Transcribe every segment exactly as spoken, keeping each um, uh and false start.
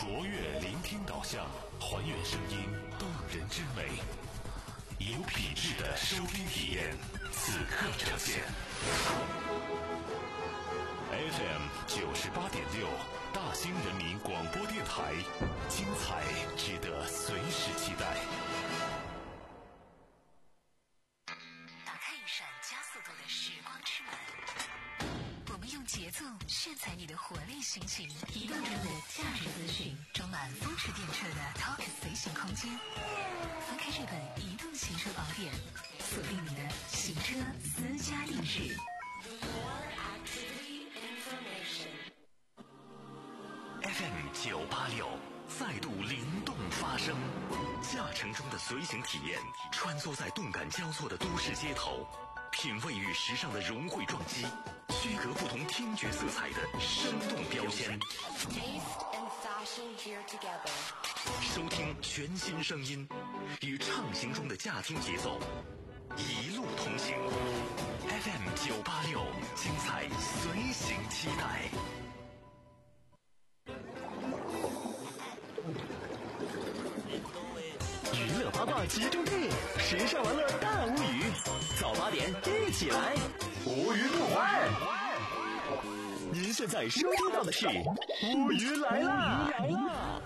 卓越聆听导向，还原声音动人之美，有品质的收听体验，此刻呈现。F M 九十八点六，大兴人民广播电台，精彩值得随时期待。 打开一扇加速度的时光之门，我们用节奏炫彩你的活力心情，移动中的价值资讯，装满风驰电掣的 Talk 随行空间。翻开这本移动行车宝典，锁定你的行车私家定制。 F M 九八六再度灵动发声，驾乘中的随行体验，穿梭在动感交错的都市街头，品味与时尚的融汇撞击，区隔不同听觉色彩的生动标签。收听全新声音，与畅行中的驾听节奏，一路同行。F M 九八六，精彩随行期待。 娱乐八卦集中地，时尚玩乐大无语，早八点一起来，无鱼不欢。您现在收听到的是无鱼来啦！来啦！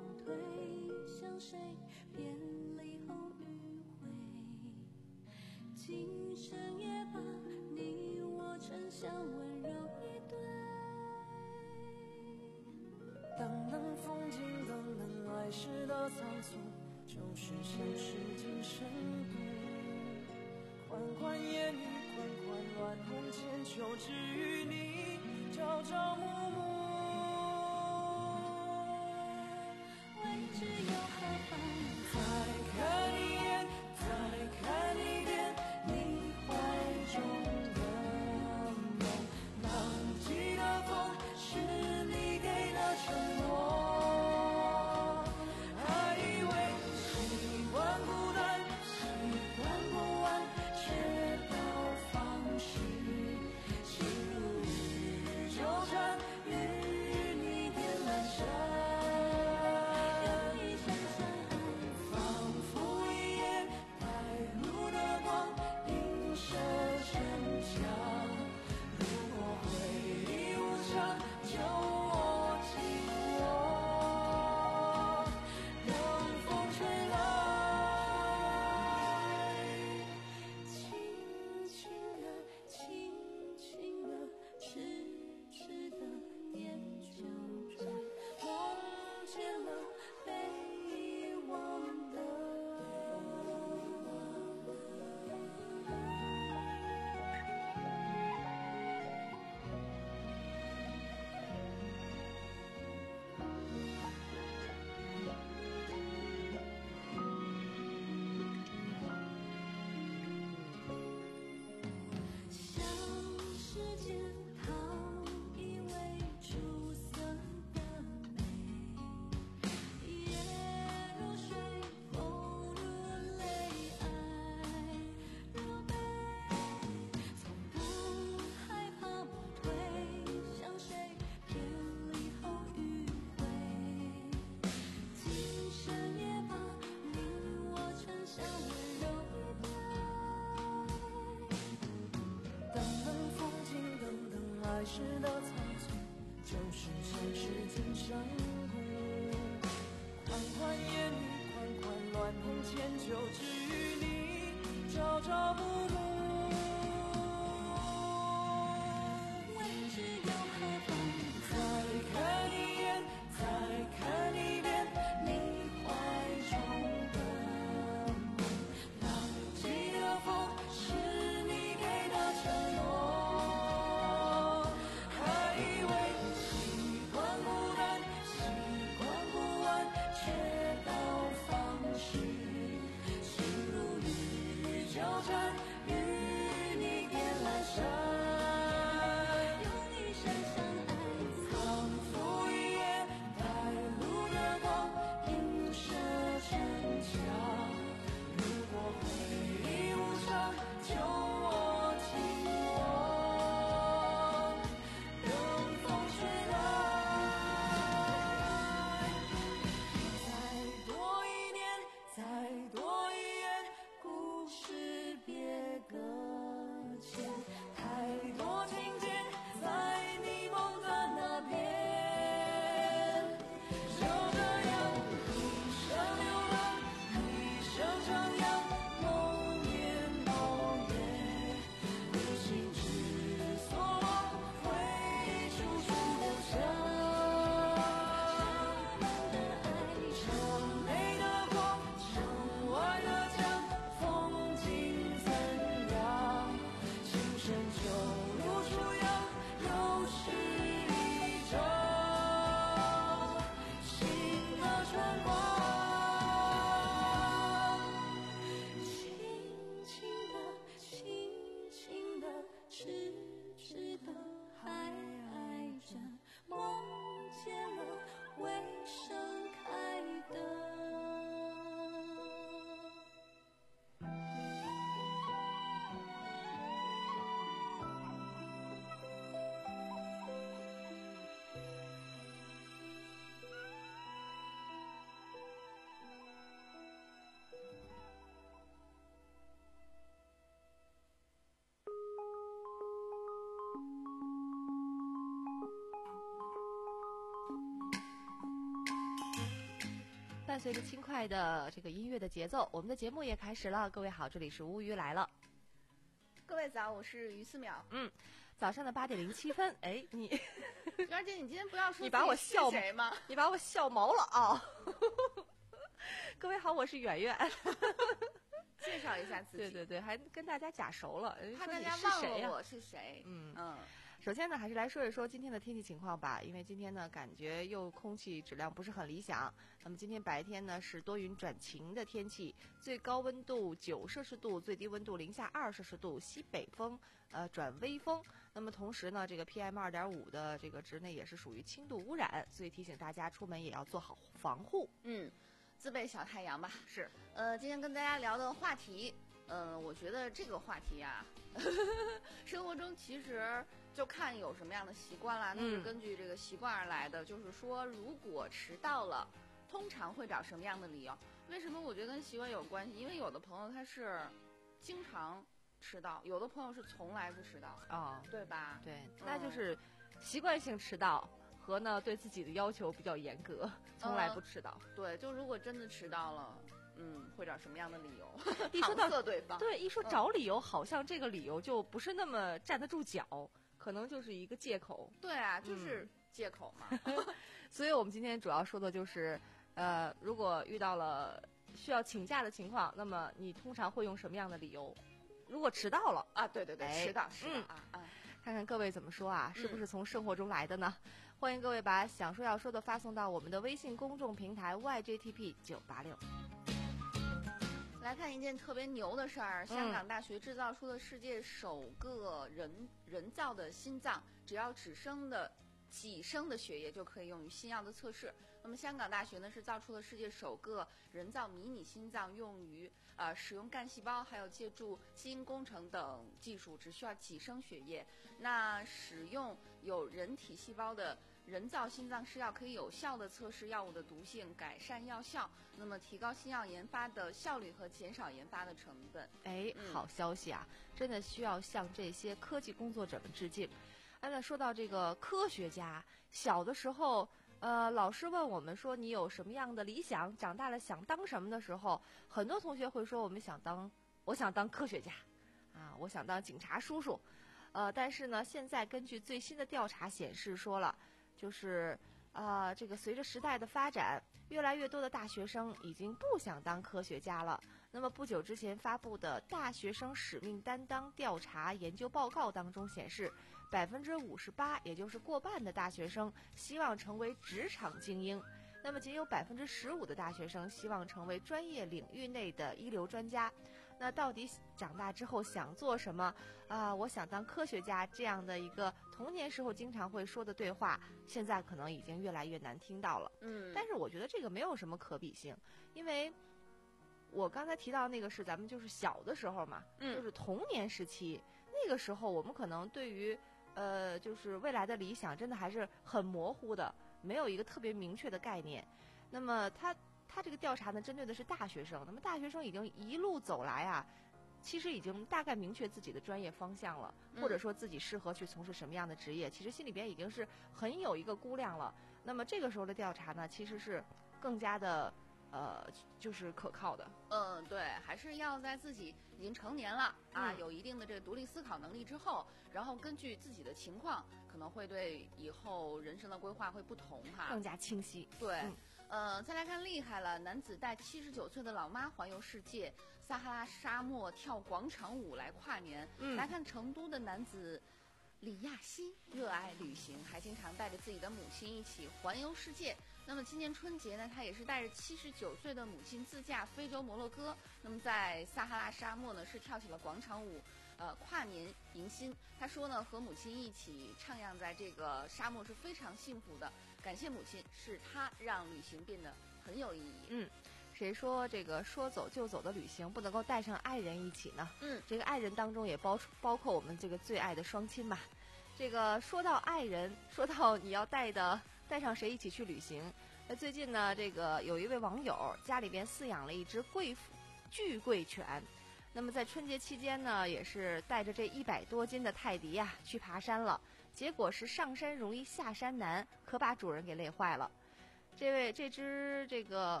伴随着轻快的这个音乐的节奏，我们的节目也开始了。各位好，这里是乌鱼来了。 各位早，我是于思淼。 嗯，早上的八点零七分。哎，你， 而且你今天不要说你把我笑谁吗？ 你把我笑毛了啊！各位好，我是圆圆。 介绍一下自己。 对对对，还跟大家假熟了， 怕大家忘了我是谁。 嗯嗯。 首先呢，还是来说一说今天的天气情况吧。因为今天呢，感觉又空气质量不是很理想。那么今天白天呢是多云转晴的天气，最高温度九摄氏度，最低温度零下二摄氏度，西北风呃转微风。那么同时呢，这个 P M 二点五 的这个值呢也是属于轻度污染，所以提醒大家出门也要做好防护。 嗯，自备小太阳吧。 是。 呃，今天跟大家聊的话题。嗯、呃，我觉得这个话题啊，生活中其实就看有什么样的习惯啦，都是根据这个习惯而来的。嗯、就是说，如果迟到了，通常会找什么样的理由？为什么我觉得跟习惯有关系？因为有的朋友他是经常迟到，有的朋友是从来不迟到啊、哦， 对吧？ 对，那就是习惯性迟到。和呢对自己的要求比较严格，从来不迟到。 呃、对，就如果真的迟到了，嗯，会找什么样的理由？ 一说到搪塞对方， 对，一说找理由、嗯，好像这个理由就不是那么站得住脚，可能就是一个借口。 对啊，就是借口嘛。 嗯、所以我们今天主要说的就是，呃，如果遇到了需要请假的情况，那么你通常会用什么样的理由？如果迟到了啊，对对对， 哎、 迟到迟到、 嗯、 啊啊。 看看各位怎么说啊，是不是从生活中来的呢？嗯、欢迎各位把想说要说的发送到我们的微信公众平台 Y J T P 九八六。 来看一件特别牛的事儿，香港大学制造出了世界首个人、嗯、人造的心脏，只要只生的几升的血液就可以用于新药的测试。那么香港大学呢是造出了世界首个人造迷你心脏，用于呃使用干细胞，还有借助基因工程等技术，只需要几升血液。那使用有人体细胞的人造心脏试药可以有效地测试药物的毒性，改善药效，那么提高新药研发的效率和减少研发的成本。 哎，嗯、好消息啊！真的需要向这些科技工作者们致敬。哎，那说到这个科学家，小的时候，呃，老师问我们说你有什么样的理想，长大了想当什么的时候，很多同学会说我们想当，我想当科学家，啊，我想当警察叔叔，呃，但是呢，现在根据最新的调查显示说了，就是啊、呃，这个随着时代的发展，越来越多的大学生已经不想当科学家了。那么不久之前发布的大学生使命担当调查研究报告当中显示，百分之五十八，也就是过半的大学生希望成为职场精英。那么仅有百分之十五的大学生希望成为专业领域内的一流专家。那到底长大之后想做什么啊、呃？我想当科学家，这样的一个童年时候经常会说的对话，现在可能已经越来越难听到了。 嗯， 但是我觉得这个没有什么可比性，因为我刚才提到那个是咱们就是小的时候嘛， 嗯， 就是童年时期，那个时候我们可能对于呃就是未来的理想真的还是很模糊的，没有一个特别明确的概念。那么他他这个调查呢，针对的是大学生，那么大学生已经一路走来啊，其实已经大概明确自己的专业方向了，或者说自己适合去从事什么样的职业，其实心里边已经是很有一个估量了。那么这个时候的调查呢，其实是更加的呃，就是可靠的。 嗯，对，还是要在自己已经成年了啊、 嗯， 有一定的这个独立思考能力之后，然后根据自己的情况，可能会对以后人生的规划会不同哈， 更加清晰。 对。 嗯呃，再来看厉害了，男子带七十九岁的老妈环游世界，撒哈拉沙漠跳广场舞来跨年。 嗯， 来看成都的男子李亚西，热爱旅行，还经常带着自己的母亲一起环游世界。那么今年春节呢，他也是带着七十九岁的母亲自驾非洲摩洛哥。那么在撒哈拉沙漠呢，是跳起了广场舞，呃，跨年迎新。他说呢，和母亲一起徜徉在这个沙漠是非常幸福的，感谢母亲，是他让旅行变得很有意义。 嗯。谁说这个说走就走的旅行不能够带上爱人一起呢？ 嗯， 这个爱人当中也包包括我们这个最爱的双亲嘛。这个说到爱人，说到你要带的带上谁一起去旅行，那最近呢，这个有一位网友家里边饲养了一只贵巨贵犬，那么在春节期间呢，也是带着这一百多斤的泰迪呀、啊、去爬山了，结果是上山容易下山难，可把主人给累坏了。这位这只这个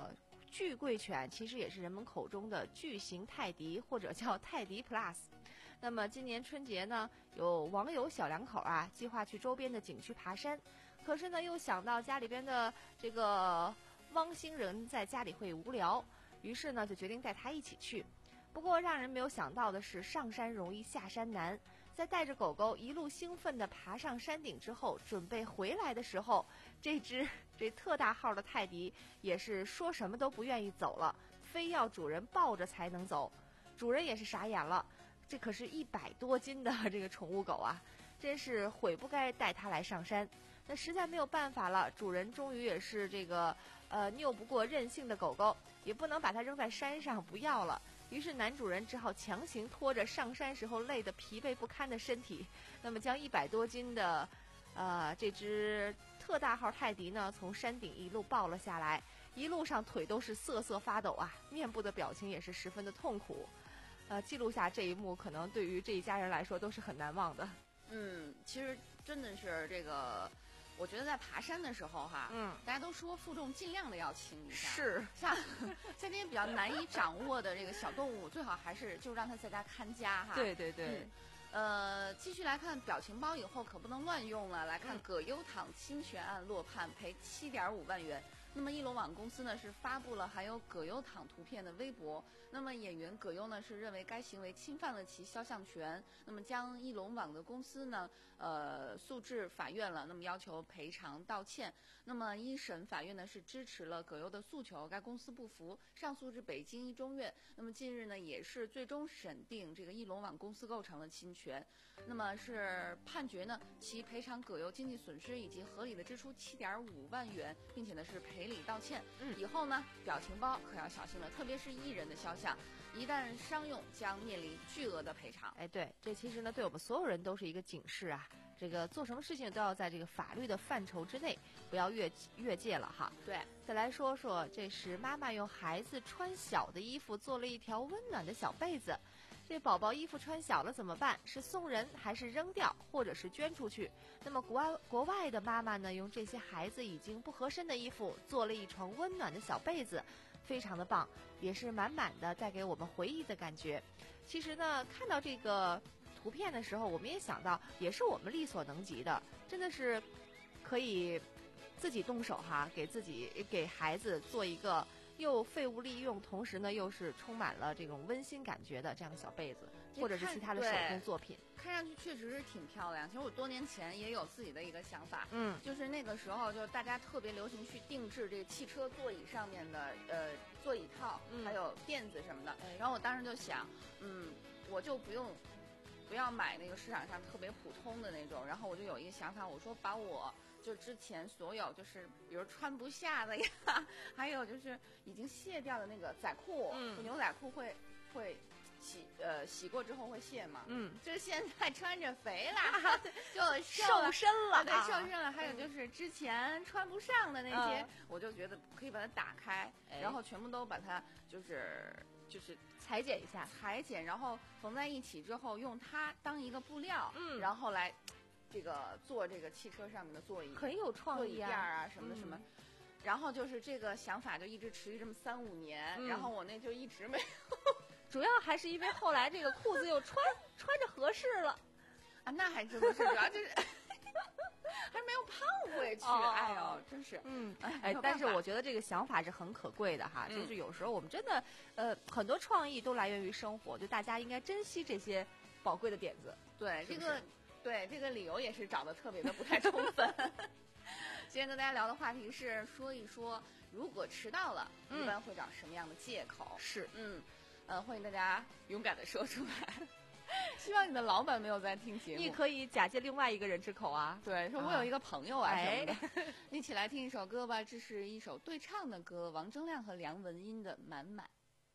巨贵犬其实也是人们口中的巨型泰迪，或者叫泰迪 Plus。那么今年春节呢，有网友小两口啊，计划去周边的景区爬山，可是呢，又想到家里边的这个汪星人在家里会无聊，于是呢，就决定带他一起去。不过让人没有想到的是，上山容易下山难。在带着狗狗一路兴奋地爬上山顶之后，准备回来的时候，这只这特大号的泰迪也是说什么都不愿意走了，非要主人抱着才能走。主人也是傻眼了，这可是一百多斤的这个宠物狗啊，真是悔不该带它来上山。那实在没有办法了，主人终于也是这个呃拗不过任性的狗狗，也不能把它扔在山上不要了。于是男主人只好强行拖着上山时候累得疲惫不堪的身体，那么将一百多斤的呃这只特大号泰迪呢从山顶一路抱了下来，一路上腿都是瑟瑟发抖啊，面部的表情也是十分的痛苦。呃，记录下这一幕，可能对于这一家人来说都是很难忘的。 嗯，其实真的是这个，我觉得在爬山的时候哈， 嗯， 大家都说负重尽量的要轻一下， 是像像这些比较难以掌握的这个小动物，最好还是就让它在家看家哈。 对对对。 嗯呃，继续来看表情包，以后可不能乱用了。来看葛优躺侵权案落判赔七点五万元。那么一龙网公司呢是发布了含有葛优躺图片的微博。那么演员葛优呢是认为该行为侵犯了其肖像权，那么将一龙网的公司呢呃诉至法院了，那么要求赔偿道歉。那么一审法院呢是支持了葛优的诉求，该公司不服，上诉至北京一中院。那么近日呢也是最终审定这个一龙网公司构成了侵权，那么是判决呢其赔偿葛优经济损失以及合理的支出七点五万元，并且呢是赔礼道歉。 嗯， 以后呢表情包可要小心了，特别是艺人的肖像，一旦商用将面临巨额的赔偿。 哎，对，这其实呢对我们所有人都是一个警示啊。这个做什么事情都要在这个法律的范畴之内，不要越越界了哈。 对， 再来说说，这是妈妈用孩子穿小的衣服做了一条温暖的小被子。这宝宝衣服穿小了怎么办？是送人还是扔掉，或者是捐出去？那么国外国外的妈妈呢，用这些孩子已经不合身的衣服做了一床温暖的小被子，非常的棒，也是满满的带给我们回忆的感觉。其实呢，看到这个图片的时候，我们也想到，也是我们力所能及的，真的是可以自己动手哈，给自己给孩子做一个又废物利用，同时呢又是充满了这种温馨感觉的这样的小被子，或者是其他的手工作品。 看上去确实是挺漂亮。其实我多年前也有自己的一个想法， 嗯， 就是那个时候就大家特别流行去定制这个汽车座椅上面的呃座椅套， 嗯、 还有垫子什么的。然后我当时就想，嗯，我就不用不要买那个市场上特别普通的那种。然后我就有一个想法，我说把我就之前所有就是比如穿不下的呀，还有就是已经卸掉的那个仔裤， 嗯， 牛仔裤会会。洗呃洗过之后会卸嘛？ 嗯， 就是现在穿着肥了，啊、就瘦身了， 啊、对，瘦身了。还有就是之前穿不上的那些，嗯、我就觉得可以把它打开， 哎、 然后全部都把它就是就是裁剪一下， 裁剪，然后缝在一起之后，用它当一个布料， 嗯， 然后来这个做这个汽车上面的座椅， 很有创意啊，垫啊什么的什么。 嗯， 然后就是这个想法就一直持续这么三五年， 嗯、 然后我那就一直没有。 主要还是因为后来这个裤子又穿穿着合适了， 啊，那还真不是，主要就是还没有胖回去，哦、哎呦，真是， 嗯，哎，但是我觉得这个想法是很可贵的哈，嗯、就是有时候我们真的，呃，很多创意都来源于生活，就大家应该珍惜这些宝贵的点子。 对， 是是这个，对这个理由也是找的特别的不太充分。今天跟大家聊的话题是说一说，如果迟到了， 嗯、 一般会找什么样的借口？ 是， 嗯。呃，欢迎大家勇敢的说出来。希望你的老板没有在听节目。 你可以假借另外一个人之口啊， 对，说我有一个朋友啊、 啊、 什么的。哎、一起来听一首歌吧，这是一首对唱的歌，王铮亮和梁文音的《满满》。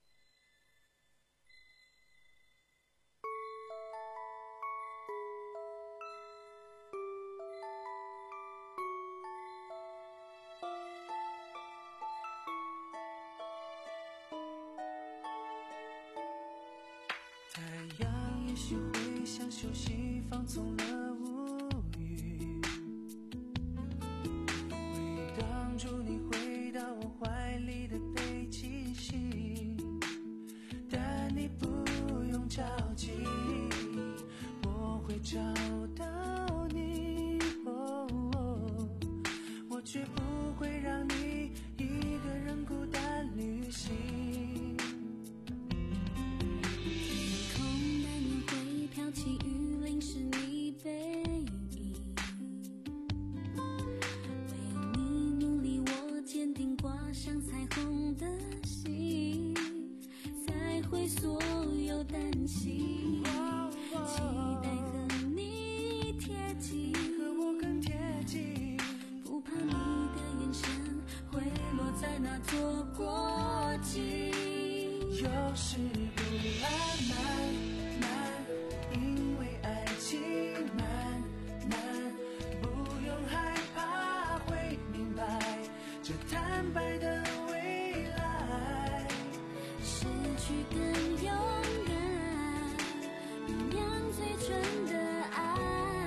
休息放纵了无语，回荡出你回到我怀里的背脊在那座国境。有时不安慢慢，因为爱情慢慢，不用害怕会明白这坦白的未来。 失去更勇敢，酝酿最纯的爱。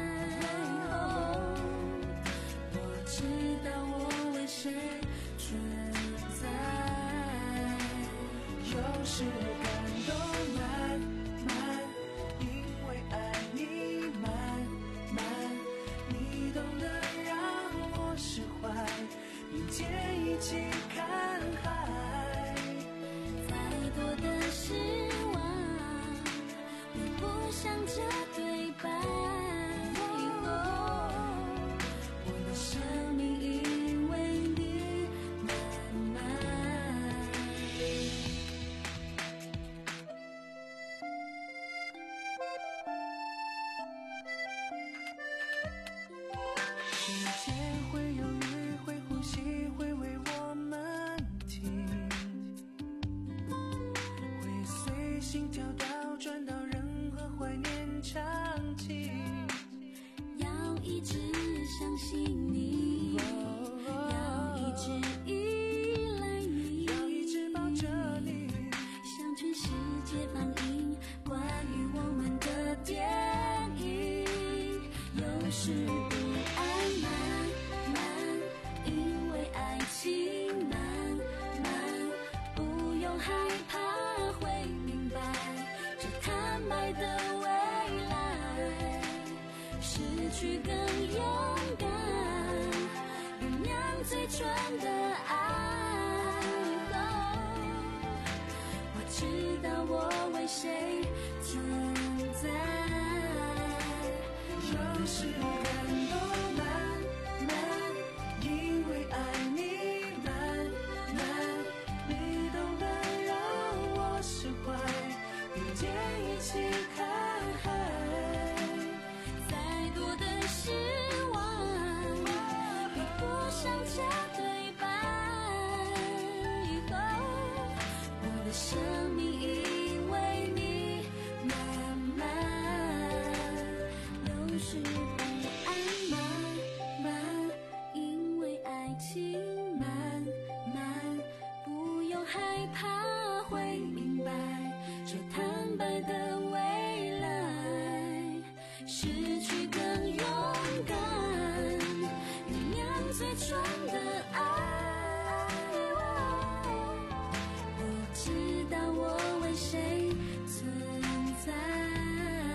我知道我为谁存在。 有时感动慢慢，因为爱你慢慢，你懂得让我释怀，并肩一起看海。 再多的失望，比不上这对白。 我的生命因为你慢慢。世界会有雨，会呼吸，会为我们停，会随心跳到转到任何怀念场景。 要一直相信你，要一直依赖你， 要一直抱着你， 向全世界放映关于我们的电影。有时不安慢慢，因为爱情慢慢，不用害怕会明白这坦白的未来。失去更勇敢，酝酿最纯的爱。我知道我为谁存在。 有时感动慢慢，因为爱你慢慢，你懂得让我释怀，并肩一起看海。 再多的失望，比不上这对白。我的生命因为你慢慢。有时不安慢慢，因为爱情慢慢，不用害怕会明白这坦白的未来。失去更勇敢，酝酿最纯的爱。我知道我为谁存在。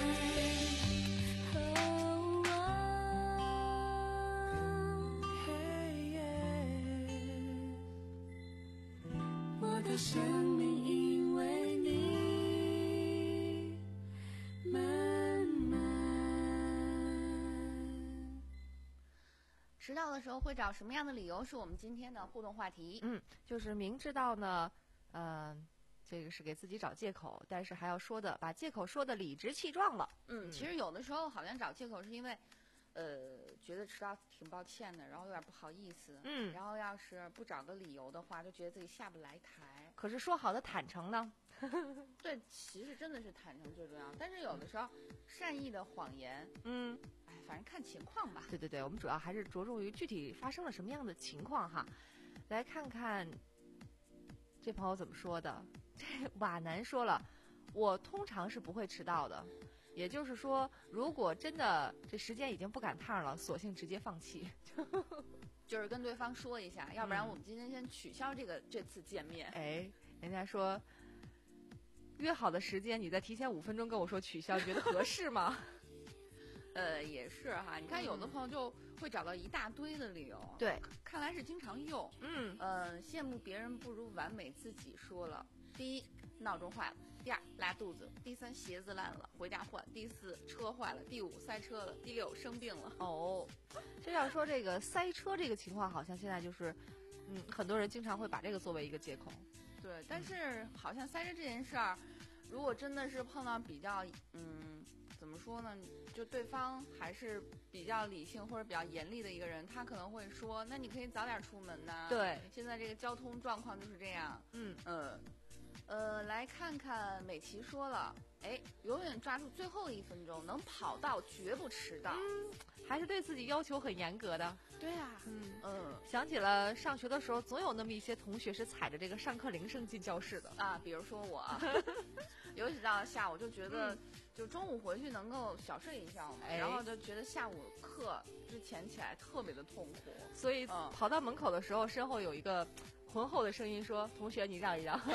我的生命因为你慢慢。 迟到的时候会找什么样的理由？是我们今天的互动话题。 嗯，就是明知道呢，呃，这个是给自己找借口，但是还要说的，把借口说的理直气壮了。 嗯，其实有的时候好像找借口是因为，呃，觉得迟到挺抱歉的，然后有点不好意思。 嗯然后要是不找个理由的话，就觉得自己下不来台。 可是说好的坦诚呢？ 对，其实真的是坦诚最重要。但是有的时候，善意的谎言， 嗯， 哎，反正看情况吧。 对对对，我们主要还是着重于具体发生了什么样的情况哈。来看看这朋友怎么说的。这瓦南说了，我通常是不会迟到的，也就是说，如果真的这时间已经不赶趟了，索性直接放弃。 就是跟对方说一下，要不然我们今天先取消这个这次见面。 哎，人家说约好的时间，你再提前五分钟跟我说取消，你觉得合适吗？ 呃，也是哈。你看，有的朋友就会找到一大堆的理由。 对， 看来是经常用。 嗯， 呃，羡慕别人不如完美自己。说了，第一，闹钟坏了；第二，拉肚子；第三，鞋子烂了，回家换；第四，车坏了；第五，塞车了；第六，生病了。 哦，就要说这个塞车这个情况，好像现在就是，嗯，很多人经常会把这个作为一个借口。 对，但是好像塞车这件事儿，如果真的是碰到比较，嗯，怎么说呢，就对方还是比较理性或者比较严厉的一个人，他可能会说，那你可以早点出门呐。 对， 现在这个交通状况就是这样。 嗯嗯，呃，来看看美琪说了，哎，永远抓住最后一分钟，能跑到绝不迟到。 嗯，还是对自己要求很严格的。 对呀、啊， 嗯嗯， 想起了上学的时候，总有那么一些同学是踩着这个上课铃声进教室的啊，比如说我，尤其到了下午就觉得。嗯就中午回去能够小睡一觉，哎、然后就觉得下午课之前起来特别的痛苦， 所以跑到门口的时候，嗯、身后有一个浑厚的声音说：“同学，你让一让，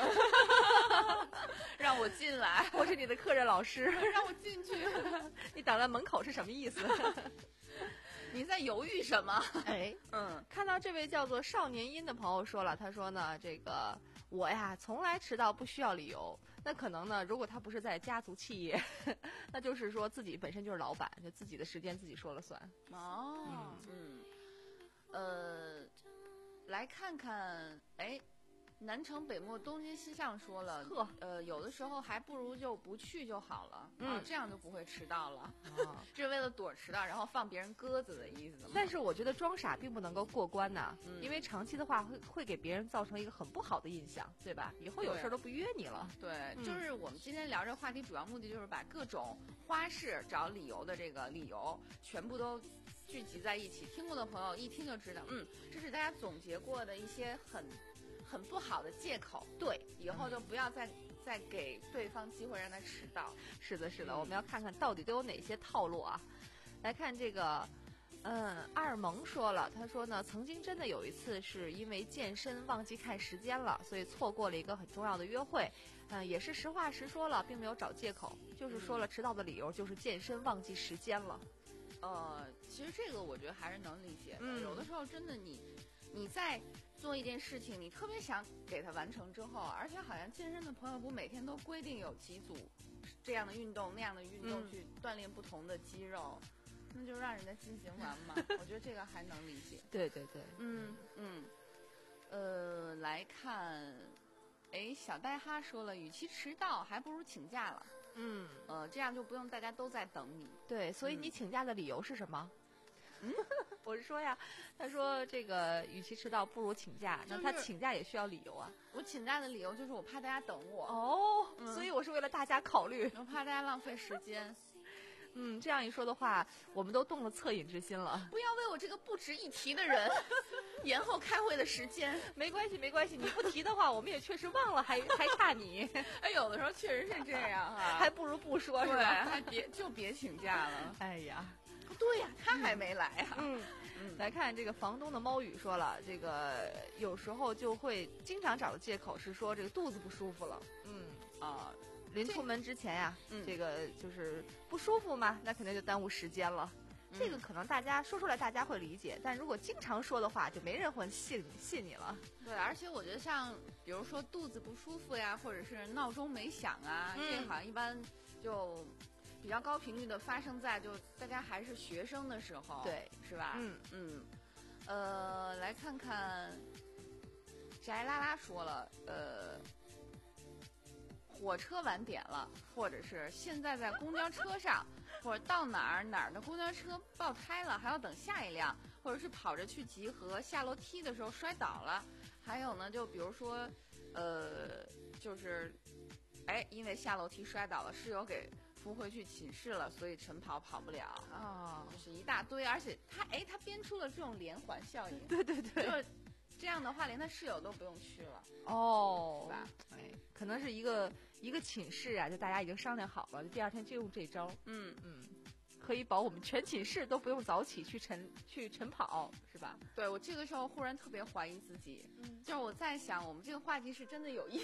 让我进来， 我是你的客人老师， 让我进去。 你挡在门口是什么意思？ 你在犹豫什么？” 哎， 嗯， 看到这位叫做少年音的朋友说了，他说呢，这个我呀从来迟到不需要理由。那可能呢，如果他不是在家族企业，那就是说自己本身就是老板，就自己的时间自己说了算。 哦，嗯，嗯呃，来看看，哎，南城北漠东西西向说了， 呵， 呃，有的时候还不如就不去就好了， 嗯， 啊、这样就不会迟到了。 哦、 这是为了躲迟到，然后放别人鸽子的意思吗？ 但是我觉得装傻并不能够过关呐、 嗯， 因为长期的话会会给别人造成一个很不好的印象，对吧？以后有事都不约你了。 对， 嗯、 就是我们今天聊这个话题，主要目的就是把各种花式找理由的这个理由全部都聚集在一起。听过的朋友一听就知道，嗯，这是大家总结过的一些很很不好的借口。对，以后就不要再。再给对方机会让他迟到。 是的，是的，我们要看看到底都有哪些套路啊。来看这个，嗯，阿尔蒙说了，他说呢，曾经真的有一次是因为健身忘记看时间了，所以错过了一个很重要的约会。嗯，也是实话实说了，并没有找借口，就是说了迟到的理由就是健身忘记时间了。 呃，其实这个我觉得还是能理解的。 嗯， 有的时候真的你你在做一件事情，你特别想给它完成之后，而且好像健身的朋友不每天都规定有几组这样的运动那样的运动去锻炼不同的肌肉，嗯、那就让人家进行完嘛。我觉得这个还能理解。 对对对， 嗯嗯，呃，来看，哎，小呆哈说了，与其迟到，还不如请假了。 嗯， 呃，这样就不用大家都在等你。 对，所以你请假的理由是什么？ 嗯， 我是说呀，他说这个与其迟到不如请假， 就是、 那他请假也需要理由啊。 我请假的理由就是我怕大家等我。 哦， 嗯、 所以我是为了大家考虑， 我怕大家浪费时间。 嗯，这样一说的话，我们都动了恻隐之心了。 不要为我这个不值一提的人延后开会的时间。 没关系，没关系，你不提的话，我们也确实忘了，还还差你。 哎，有的时候确实是这样哈、啊， 还不如不说，是吧？还别就别请假了。 哎呀， 对呀，他还没来呀、啊。 嗯。嗯，来看这个房东的猫语说了，这个有时候就会经常找的借口是说这个肚子不舒服了。嗯啊，临出门之前呀、 嗯， 这个就是不舒服嘛，那肯定就耽误时间了。嗯、这个可能大家说出来大家会理解，但如果经常说的话，就没人会信你信你了。 对，而且我觉得像比如说肚子不舒服呀，或者是闹钟没响啊， 嗯、 这个好像一般就。比较高频率的发生在就大家还是学生的时候， 对， 是吧？ 嗯嗯，呃，来看看，翟拉拉说了，呃，火车晚点了，或者是现在在公交车上，或者到哪儿哪儿的公交车爆胎了，还要等下一辆，或者是跑着去集合，下楼梯的时候摔倒了，还有呢，就比如说，呃，就是，哎，因为下楼梯摔倒了，室友给扶回去寝室了，所以晨跑跑不了啊、哦， 就是一大堆，而且他哎，他编出了这种连环效应， 对对对， 就是这样的话，连他室友都不用去了， 哦， 是吧？ 哎，可能是一个一个寝室啊，就大家已经商量好了，就第二天就用这招， 嗯嗯，可以保我们全寝室都不用早起去晨去晨跑，是吧？ 对，我这个时候忽然特别怀疑自己， 嗯， 就是我在想，我们这个话题是真的有意义。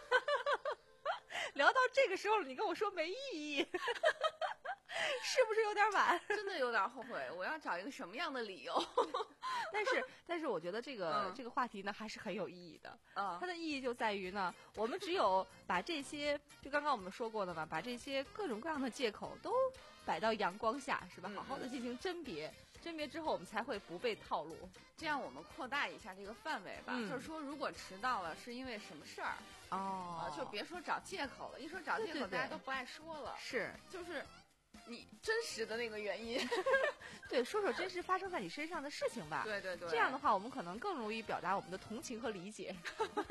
聊到这个时候了，你跟我说没意义，是不是有点晚？ 真的有点后悔，我要找一个什么样的理由？ 但是，但是我觉得这个、 嗯、 这个话题呢，还是很有意义的。 嗯， 它的意义就在于呢，我们只有把这些，就刚刚我们说过的嘛，把这些各种各样的借口都摆到阳光下，是吧？ 嗯、 好好的进行甄别。甄别之后，我们才会不被套路。 这样我们扩大一下这个范围吧， 嗯、 就是说，如果迟到了是因为什么事儿， 哦、 啊，就别说找借口了，一说找借口， 对对对大家都不爱说了。 是， 就是你真实的那个原因。 对，说说真实发生在你身上的事情吧。 对对对， 这样的话我们可能更容易表达我们的同情和理解。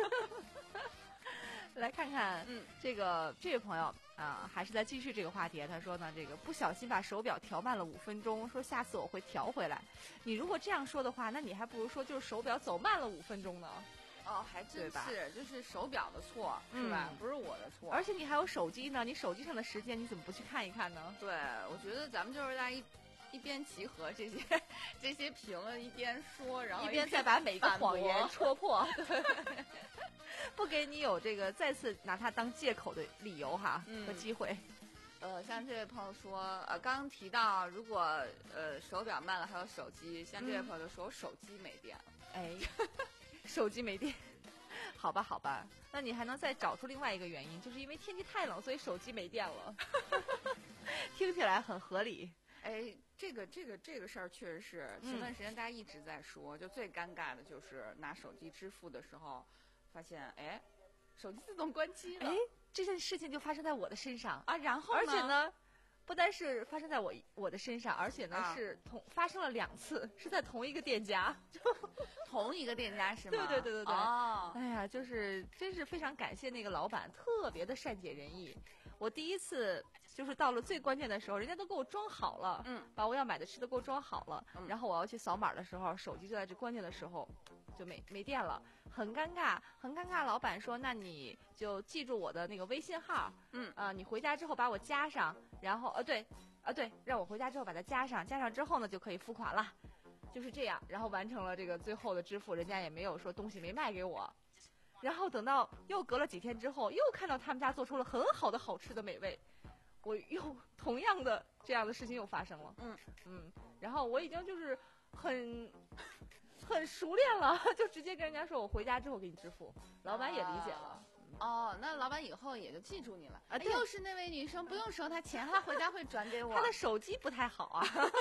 来看看，嗯，这个这位朋友啊、呃，还是在继续这个话题。他说呢，这个不小心把手表调慢了五分钟，说下次我会调回来。你如果这样说的话，那你还不如说就是手表走慢了五分钟呢。 哦，还真是，就是手表的错，是吧？ 嗯、 不是我的错。 而且你还有手机呢，你手机上的时间你怎么不去看一看呢？ 对，我觉得咱们就是在一一边集合这些这些评论，一边说，然后一边再把每个谎言戳破。对。不给你有这个再次拿它当借口的理由哈、嗯、和机会。 呃，像这位朋友说，呃，刚刚提到如果呃手表慢了还有手机，像这位朋友就说我手机没电了。 哎，手机没电，好吧好吧，那你还能再找出另外一个原因，就是因为天气太冷，所以手机没电了。听起来很合理。 哎，这个这个这个事儿确实是，前段时间大家一直在说，嗯、就最尴尬的就是拿手机支付的时候。发现哎，手机自动关机了。 哎，这件事情就发生在我的身上啊。然后呢？ 而且呢，不单是发生在我我的身上，而且呢、啊、是同发生了两次，是在同一个店家。 同一个店家是吗？ 对对对对对。 哦。 哎呀，就是真是非常感谢那个老板，特别的善解人意。我第一次就是到了最关键的时候，人家都给我装好了，嗯，把我要买的吃的给我装好了，嗯、然后我要去扫码的时候，手机就在这关键的时候就没没电了，很尴尬，很尴尬。老板说：“那你就记住我的那个微信号，嗯，啊、呃，你回家之后把我加上，然后呃对，啊对，让我回家之后把它加上，加上之后呢就可以付款了，就是这样。然后完成了这个最后的支付，人家也没有说东西没卖给我。”然后等到又隔了几天之后，又看到他们家做出了很好的好吃的美味，我又同样的这样的事情又发生了。嗯嗯，然后我已经就是很很熟练了，就直接跟人家说我回家之后给你支付，老板也理解了。 啊、哦，那老板以后也就记住你了。 啊， 又是那位女生，不用收她钱，她回家会转给我。 她的手机不太好啊。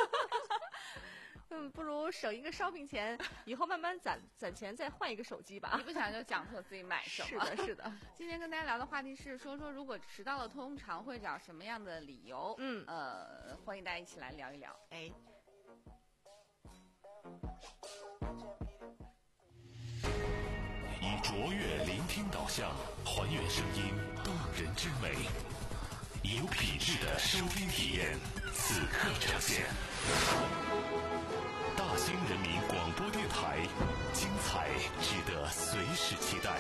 嗯，不如省一个烧饼钱，以后慢慢攒攒钱再换一个手机吧。 你不想就讲出自己买什么？ 是的，是的。 今天跟大家聊的话题是说说，如果迟到了，通常会找什么样的理由？嗯，呃，欢迎大家一起来聊一聊。 哎， 以卓越聆听导向，还原声音动人之美，以有品质的收听体验，此刻呈现。大兴人民广播电台，精彩值得随时期待。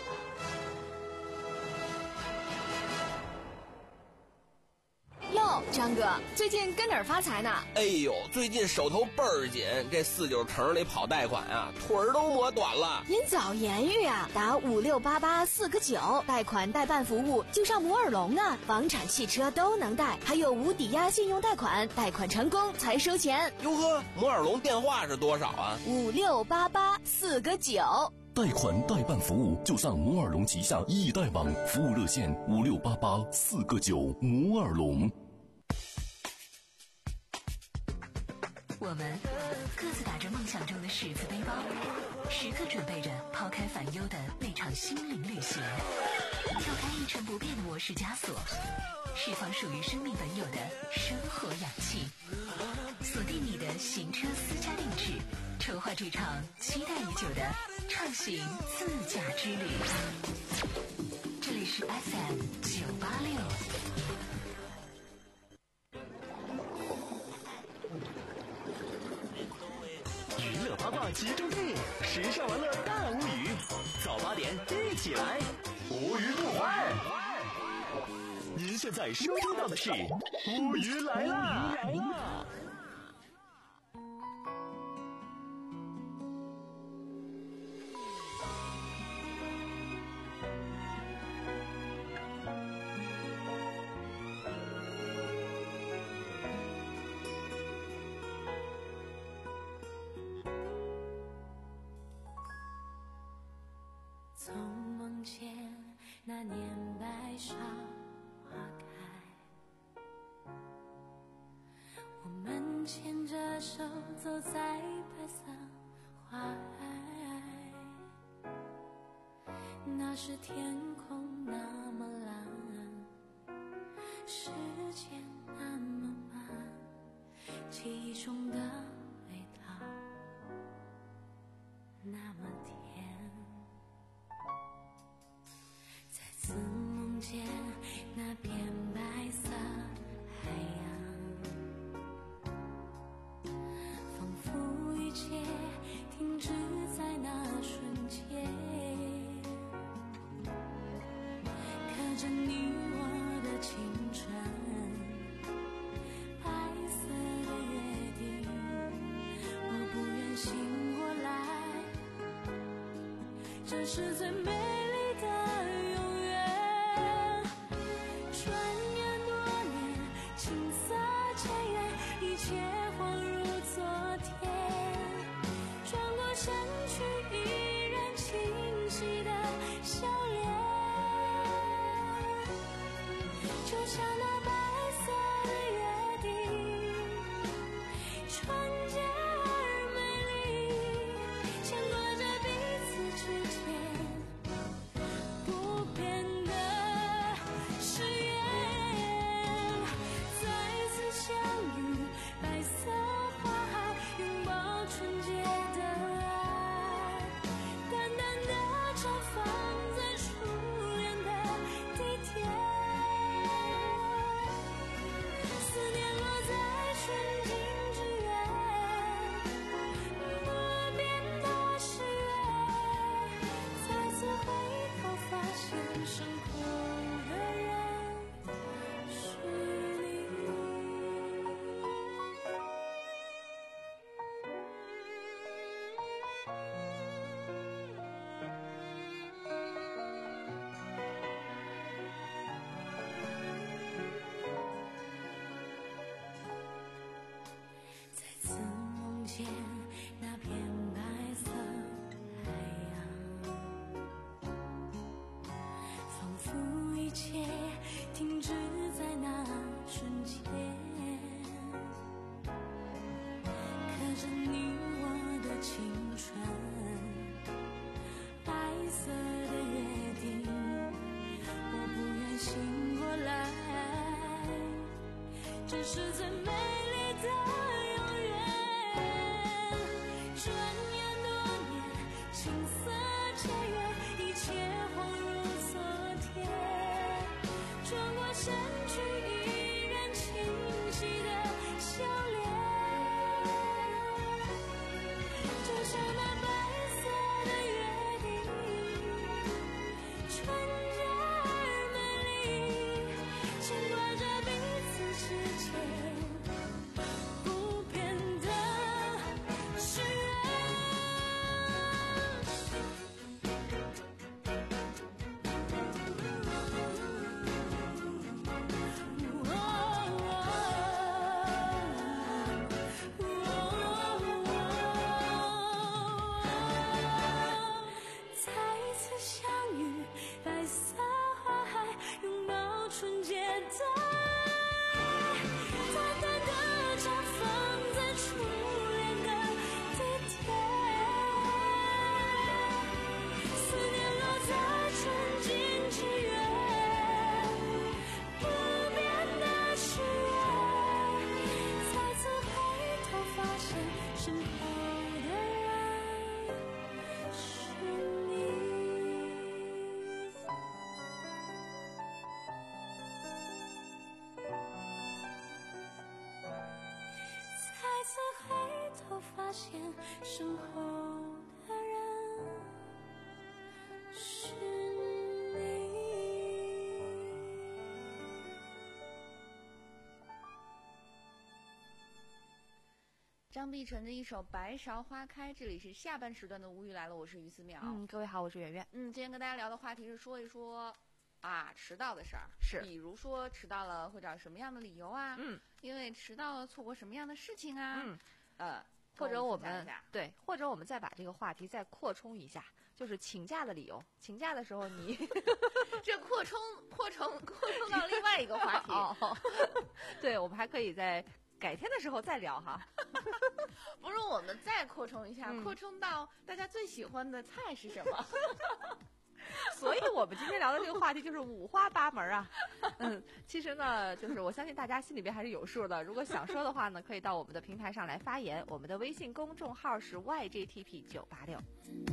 哟，张哥，最近跟哪儿发财呢？ 哎呦，最近手头倍儿紧，这四九城里跑贷款啊，腿儿都磨短了。 您早言语啊，打五六八八四个九，贷款代办服务就上摩尔龙呢，房产、汽车都能贷，还有无抵押信用贷款，贷款成功才收钱。 哟呵，摩尔龙电话是多少啊？ 五六八八四个九。 贷款代办服务就上摩尔龙旗下易贷网，服务热线五六八八四个九。摩尔龙。 我们各自打着梦想中的十字背包，时刻准备着抛开烦忧的那场心灵旅行，跳开一成不变的模式枷锁，释放属于生命本有的生活氧气，锁定你的行车私家定制，筹划这场期待已久的畅行自驾之旅。这里是 F M 九八六。 娱乐八卦集中地，时尚玩乐大无语，早八点一起来，无语不欢。您现在收听到的是无语来啦！来啦！ 从梦见那年白芍花开，我们牵着手走在白色花海，那时天空那么蓝，世界那么记忆中的味道那么甜，再次梦见那片白色海洋，仿佛一切停止在那瞬间，刻着你我的青春，白色的约定，我不愿醒过来，这是最美丽的永远。转眼多年，青涩渐远，一切恍如昨天，转过身去依然清晰的笑脸，就像那白色的约定，纯洁而美丽，牵挂着彼此之间不变的誓言。再次相遇，白色花海，拥抱纯洁的爱，淡淡的绽放在初恋的地点，思念落在纯净之源，不变的誓言。再次回头发现，身后的人是你。再次梦见那片白色海洋，仿佛一切停止在那瞬间，刻着你我的青春，白色的约定，我不愿醒过来，这是最美丽的永远。转眼多年，青涩渐远，一切恍如昨天，转过身去依然清晰的笑脸，就像那白色的约定，纯洁而美丽，牵挂着彼此之间不变的誓言。再次相遇，白色花海，拥抱纯洁的爱，淡淡的绽放在初恋的地点，思念落在纯净之源，不变的誓言。再次回头发现，身后的人是你。再次回头发现，身后的人是你。 张碧晨的一首《白芍花开》，这里是下半时段的无语来了，我是于思淼。 嗯，各位好，我是圆圆。 嗯，今天跟大家聊的话题是说一说啊迟到的事儿， 是比如说迟到了会找什么样的理由啊？ 嗯， 因为迟到了错过什么样的事情啊？ 嗯， 呃， 或者跟我们分享一下对，或者我们再把这个话题再扩充一下，就是请假的理由。请假的时候你这扩充扩充扩充到另外一个话题。 哦，对，我们还可以在改天的时候再聊哈。 不如我们再扩充一下， 嗯扩充到大家最喜欢的菜是什么？ 所以我们今天聊的这个话题就是五花八门啊。嗯，其实呢，就是我相信大家心里边还是有数的。如果想说的话呢，可以到我们的平台上来发言。我们的微信公众号是 Y G T P 九八六。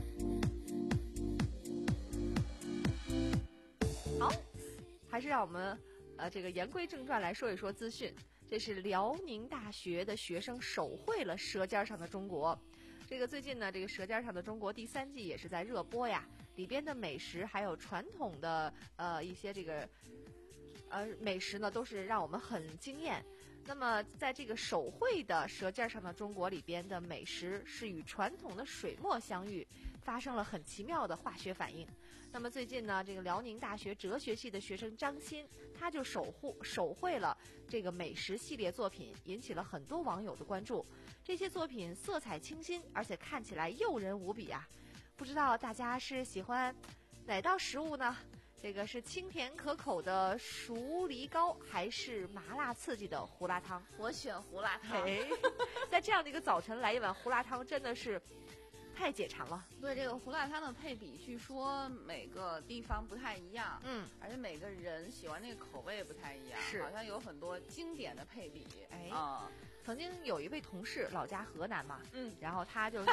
好，还是让我们呃这个言归正传来说一说资讯。这是辽宁大学的学生手绘了《舌尖上的中国》。这个最近呢，这个《舌尖上的中国》第三季也是在热播呀，里边的美食还有传统的呃一些这个呃美食呢，都是让我们很惊艳。那么在这个手绘的《舌尖上的中国》里边的美食是与传统的水墨相遇，发生了很奇妙的化学反应。那么最近呢，这个辽宁大学哲学系的学生张鑫，他就手绘手绘了这个美食系列作品，引起了很多网友的关注。这些作品色彩清新，而且看起来诱人无比啊！不知道大家是喜欢哪道食物呢？这个是清甜可口的熟梨糕，还是麻辣刺激的胡辣汤？ 我选胡辣汤。 哎，在这样的一个早晨来一碗胡辣汤，真的是太解馋了。 对，这个胡辣汤的配比，据说每个地方不太一样， 嗯， 而且每个人喜欢那个口味也不太一样， 是， 好像有很多经典的配比。 哎， 啊、嗯， 曾经有一位同事，老家河南嘛， 嗯， 然后他就是，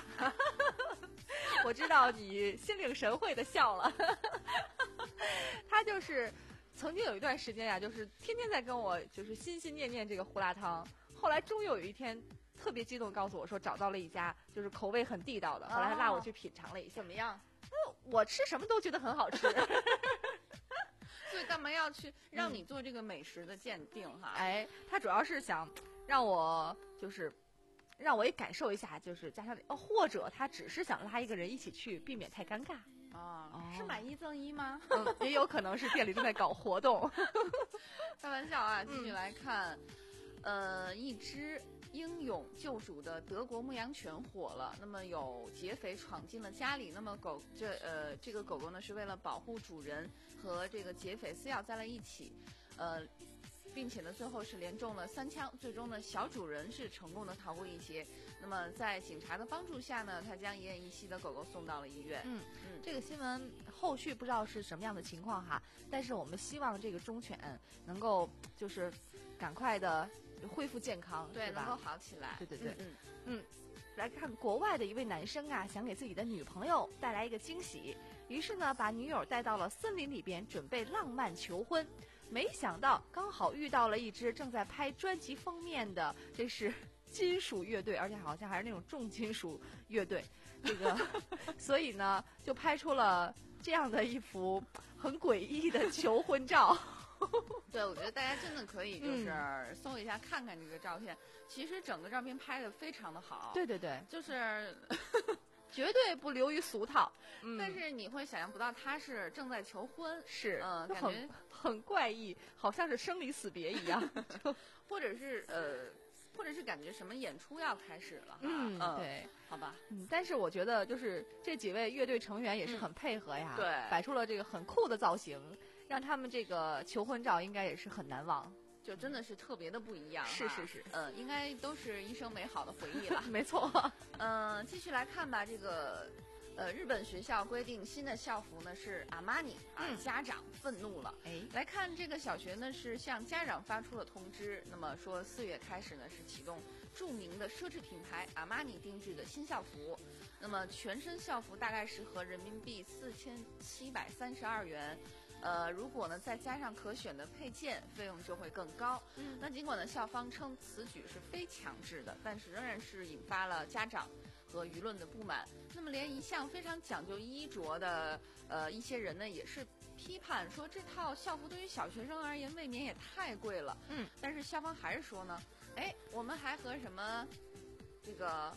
我知道你心领神会的笑了，他就是曾经有一段时间呀、啊，就是天天在跟我就是心心念念这个胡辣汤，后来终于有一天。特别激动告诉我说找到了一家就是口味很地道的，后来他拉我去品尝了一下， 怎么样？ 那我吃什么都觉得很好吃。 所以干嘛要去让你做这个美食的鉴定哈？ 哎，他主要是想让我就是让我也感受一下，就是加上哦，或者他只是想拉一个人一起去，避免太尴尬。 啊、哦，是买一赠一吗？ 嗯，也有可能是店里正在搞活动。 开玩笑啊！继续来看，嗯、呃，一只英勇救赎的德国牧羊犬火了。那么有劫匪闯进了家里，那么狗这呃这个狗狗呢是为了保护主人和这个劫匪撕咬在了一起，呃，并且呢最后是连中了三枪，最终呢小主人是成功的逃过一劫。那么在警察的帮助下呢，他将奄奄一息的狗狗送到了医院。 嗯嗯，这个新闻后续不知道是什么样的情况哈，但是我们希望这个忠犬能够就是赶快的恢复健康， 对， 能够好起来。 对对对， 嗯嗯，来看国外的一位男生啊，想给自己的女朋友带来一个惊喜，于是呢，把女友带到了森林里边，准备浪漫求婚。没想到刚好遇到了一支正在拍专辑封面的，这是金属乐队，而且好像还是那种重金属乐队。这个，所以呢，就拍出了这样的一幅很诡异的求婚照。 对，我觉得大家真的可以就是搜一下、嗯、看看这个照片，其实整个照片拍的非常的好。 对对对， 就是绝对不流于俗套。 嗯、但是你会想象不到他是正在求婚， 是， 嗯、呃，感觉很怪异，好像是生离死别一样， 或者是呃。或者是感觉什么演出要开始了哈， 嗯， 嗯对， 好吧， 嗯，但是我觉得就是这几位乐队成员也是很配合呀， 嗯、对， 摆出了这个很酷的造型，让他们这个求婚照应该也是很难忘， 就真的是特别的不一样， 是是是， 嗯、呃，应该都是一生美好的回忆了， 没错， 嗯、呃，继续来看吧，这个。呃，日本学校规定新的校服呢是阿玛尼啊， 嗯、 家长愤怒了。 哎， 来看这个小学呢是向家长发出了通知，那么说四月开始呢是启动著名的奢侈品牌阿玛尼定制的新校服，那么全身校服大概是合人民币四千七百三十二元。呃，如果呢再加上可选的配件，费用就会更高。 嗯， 那尽管呢校方称此举是非强制的，但是仍然是引发了家长和舆论的不满。那么连一向非常讲究衣着的呃一些人呢，也是批判说这套校服对于小学生而言未免也太贵了。 嗯， 但是校方还是说呢，哎，我们还和什么这个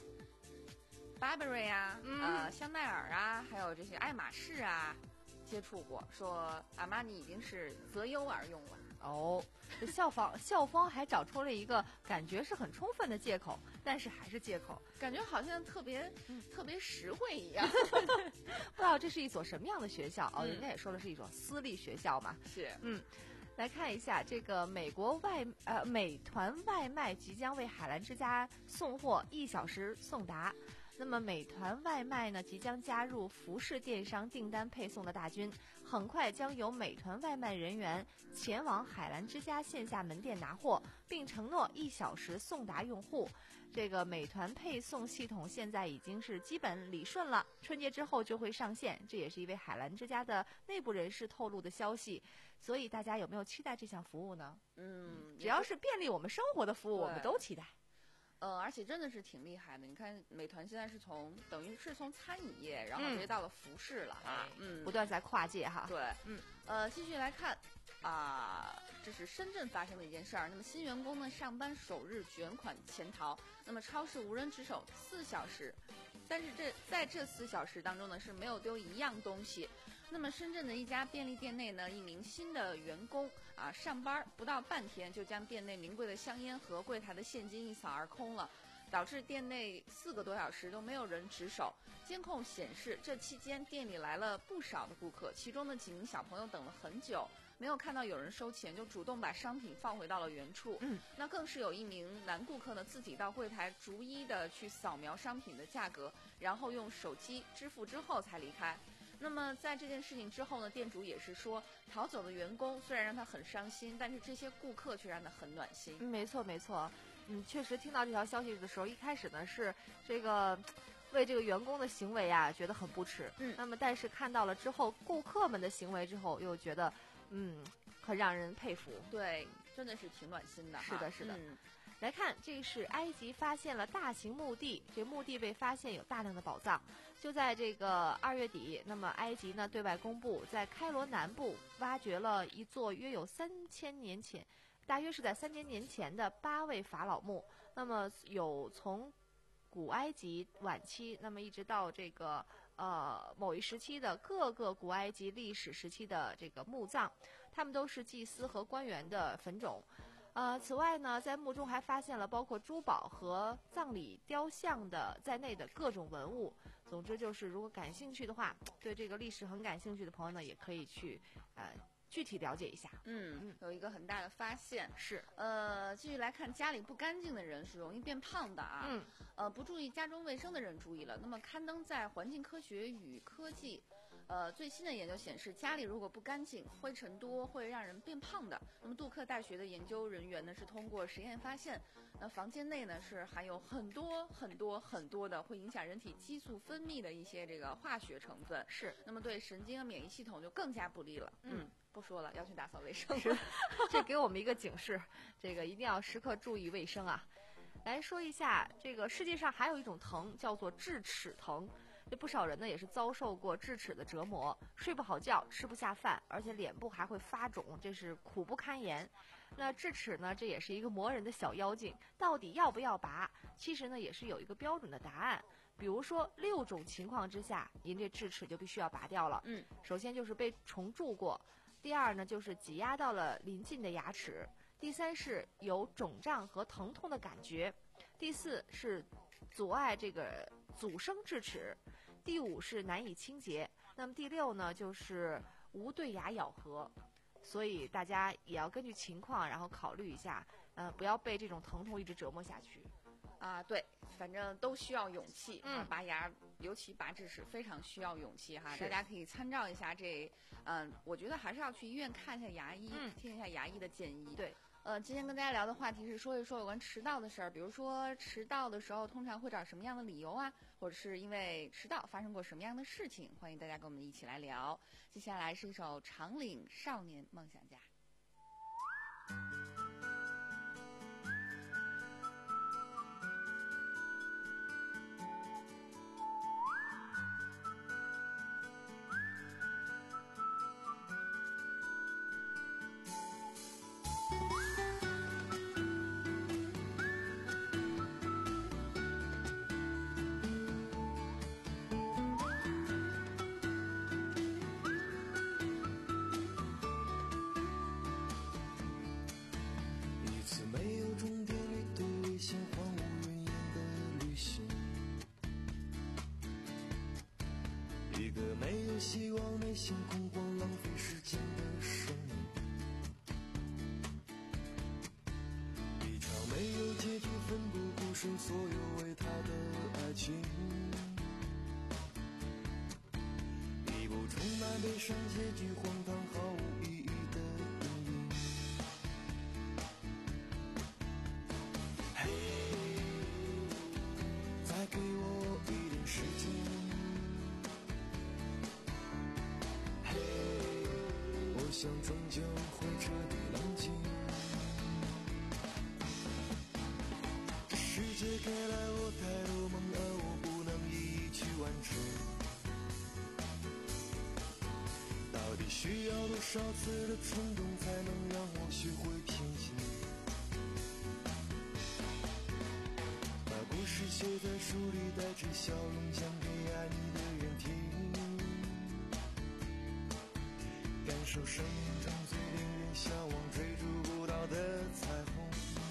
Burberry 啊、 嗯、 呃香奈儿啊，还有这些爱马仕啊接触过，说阿玛尼已经是择优而用了。 哦，这校方校方还找出了一个感觉是很充分的借口，但是还是借口， 感觉好像特别、嗯、特别实惠一样。 不知道这是一所什么样的学校哦， 嗯、 人家也说了是一所私立学校嘛。 是， 嗯。来看一下这个美国外呃美团外卖即将为海澜之家送货，一小时送达。 那么美团外卖呢即将加入服饰电商订单配送的大军，很快将由美团外卖人员前往海澜之家线下门店拿货，并承诺一小时送达用户。这个美团配送系统现在已经是基本理顺了，春节之后就会上线，这也是一位海澜之家的内部人士透露的消息。所以大家有没有期待这项服务呢？ 嗯， 只要是便利我们生活的服务，我们都期待。 呃，而且真的是挺厉害的。你看，美团现在是从等于是从餐饮业，然后直接到了服饰了啊， 嗯，不断在跨界哈。 对，嗯，呃，继续来看啊，这是深圳发生的一件事儿。那么新员工呢，上班首日卷款潜逃，那么超市无人值守四小时，但是这在这四小时当中呢，是没有丢一样东西。那么深圳的一家便利店内呢，一名新的员工啊，上班不到半天就将店内名贵的香烟和柜台的现金一扫而空了，导致店内四个多小时都没有人值守。监控显示，这期间店里来了不少的顾客，其中的几名小朋友等了很久，没有看到有人收钱，就主动把商品放回到了原处。 嗯， 那更是有一名男顾客呢，自己到柜台逐一的去扫描商品的价格，然后用手机支付之后才离开。那么在这件事情之后呢，店主也是说，逃走的员工虽然让他很伤心，但是这些顾客却让他很暖心。 嗯，没错没错，嗯，确实听到这条消息的时候，一开始呢是这个为这个员工的行为啊觉得很不耻， 嗯， 那么但是看到了之后顾客们的行为之后，又觉得嗯很让人佩服。 对，真的是挺暖心的。 是的，是的。 嗯， 来看，这是埃及发现了大型墓地，这墓地被发现有大量的宝藏。就在这个二月底，那么埃及呢对外公布，在开罗南部挖掘了一座约有三千年前，大约是在三千年前的八位法老墓。那么有从古埃及晚期，那么一直到这个呃某一时期的各个古埃及历史时期的这个墓葬，他们都是祭司和官员的坟冢。呃，此外呢，在墓中还发现了包括珠宝和葬礼雕像的在内的各种文物。总之就是，如果感兴趣的话，对这个历史很感兴趣的朋友呢，也可以去呃具体了解一下。 嗯，有一个很大的发现是， 呃，继续来看，家里不干净的人是容易变胖的啊。 嗯， 呃，不注意家中卫生的人注意了。那么刊登在《环境科学与科技》。呃，最新的研究显示，家里如果不干净、灰尘多，会让人变胖的。那么杜克大学的研究人员呢，是通过实验发现，那房间内呢是含有很多很多很多的会影响人体激素分泌的一些这个化学成分， 是， 那么对神经和免疫系统就更加不利了。嗯，不说了，要去打扫卫生。 是，这给我们一个警示，这个一定要时刻注意卫生啊。来说一下，这个世界上还有一种疼，叫做智齿疼。这不少人呢也是遭受过智齿的折磨，睡不好觉，吃不下饭，而且脸部还会发肿，这是苦不堪言。那智齿呢，这也是一个磨人的小妖精，到底要不要拔？其实呢也是有一个标准的答案。比如说六种情况之下，您这智齿就必须要拔掉了。 嗯， 首先就是被虫蛀过，第二呢就是挤压到了邻近的牙齿，第三是有肿胀和疼痛的感觉，第四是阻碍这个阻生智齿，第五是难以清洁，那么第六呢就是无对牙咬合。所以大家也要根据情况，然后考虑一下，呃，不要被这种疼痛一直折磨下去。 啊，对，反正都需要勇气。 嗯， 啊、拔牙，尤其拔智齿，非常需要勇气哈。大家可以参照一下这，嗯、呃，我觉得还是要去医院看一下牙医， 嗯、 听一下牙医的建议。 对。 呃，今天跟大家聊的话题是说一说有关迟到的事儿，比如说迟到的时候通常会找什么样的理由啊，或者是因为迟到发生过什么样的事情，欢迎大家跟我们一起来聊。接下来是一首《长岭少年梦想家》。 一个没有希望内心恐慌浪费时间的生命，一场没有结局奋不顾身所有为他的爱情。 悲伤结局荒唐毫无意义的阴影。嘿，再给我一点时间。嘿，我想终究会彻底冷静。这世界给了我太多梦，而我不能一一去完成。到底需要多少次的冲动，才能让我学会平静？把故事写在书里，带着笑容讲给爱你的人听，感受生命中最令人向往、追逐不到的彩虹。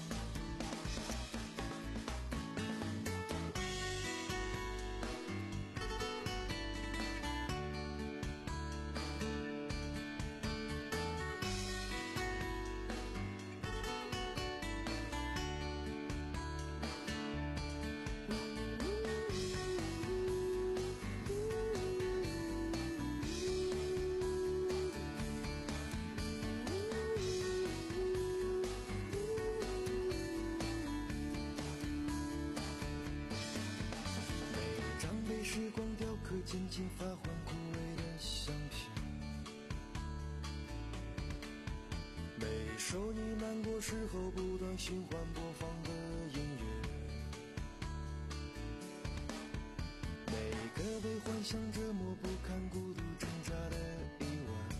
时光雕刻渐渐发黄枯萎的相片，每首你难过时候不断循环播放的音乐，每个被幻想折磨不堪孤独挣扎的夜晚，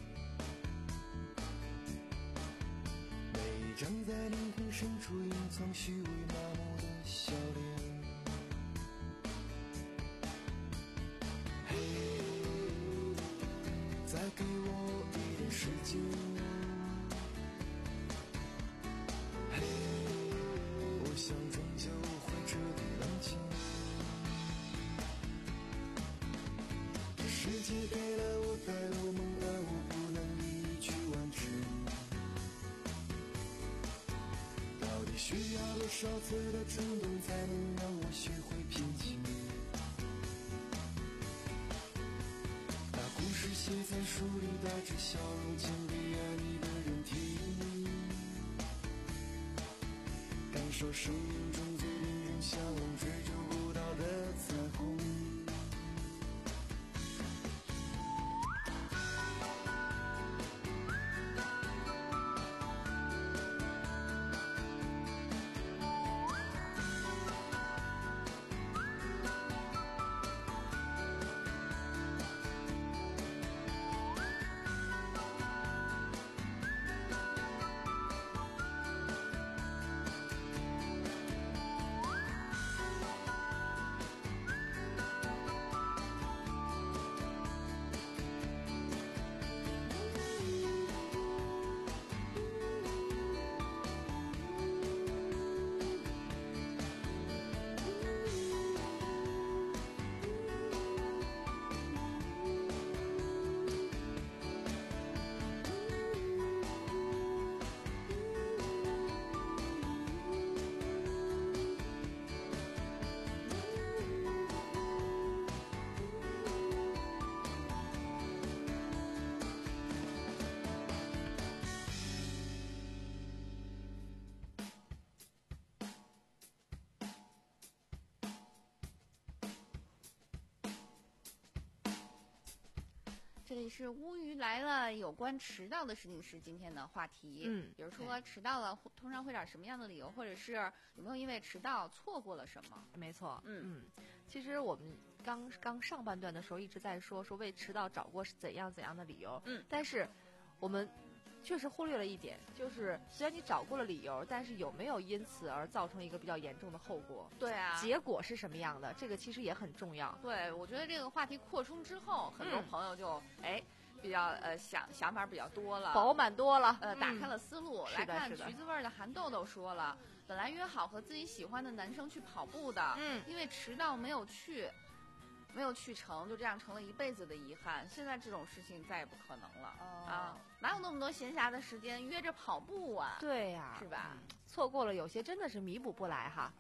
每一张在灵魂深处隐藏虚伪麻木的笑脸。再给我一点时间，嘿，我想终究会彻底冷静。这世界给了我太多梦，而我不能一一去完成。到底需要多少次的冲动，才能让我学会平静？写在书里，带着笑容讲给爱你的人听，感受生命中最令人向往、追逐不到的彩虹。 这里是乌鱼来了，有关迟到的事情是今天的话题。 嗯， 比如说迟到了，通常会找什么样的理由，或者是有没有因为迟到错过了什么？ 没错， 嗯嗯，其实我们刚刚上半段的时候一直在说说为迟到找过怎样怎样的理由， 嗯， 但是我们确实忽略了一点，就是虽然你找过了理由，但是有没有因此而造成一个比较严重的后果？ 对啊， 结果是什么样的？这个其实也很重要。 对，我觉得这个话题扩充之后，很多朋友就、嗯、哎比较呃想想法比较多了， 饱满多了， 呃，打开了思路。 嗯、 来看橘子味的韩豆豆说了，本来约好和自己喜欢的男生去跑步的， 嗯， 因为迟到没有去。没有去成，就这样成了一辈子的遗憾。现在这种事情再也不可能了、哦、啊！哪有那么多闲暇的时间约着跑步啊？ 对呀、 啊，是吧、 嗯？错过了有些真的是弥补不来哈。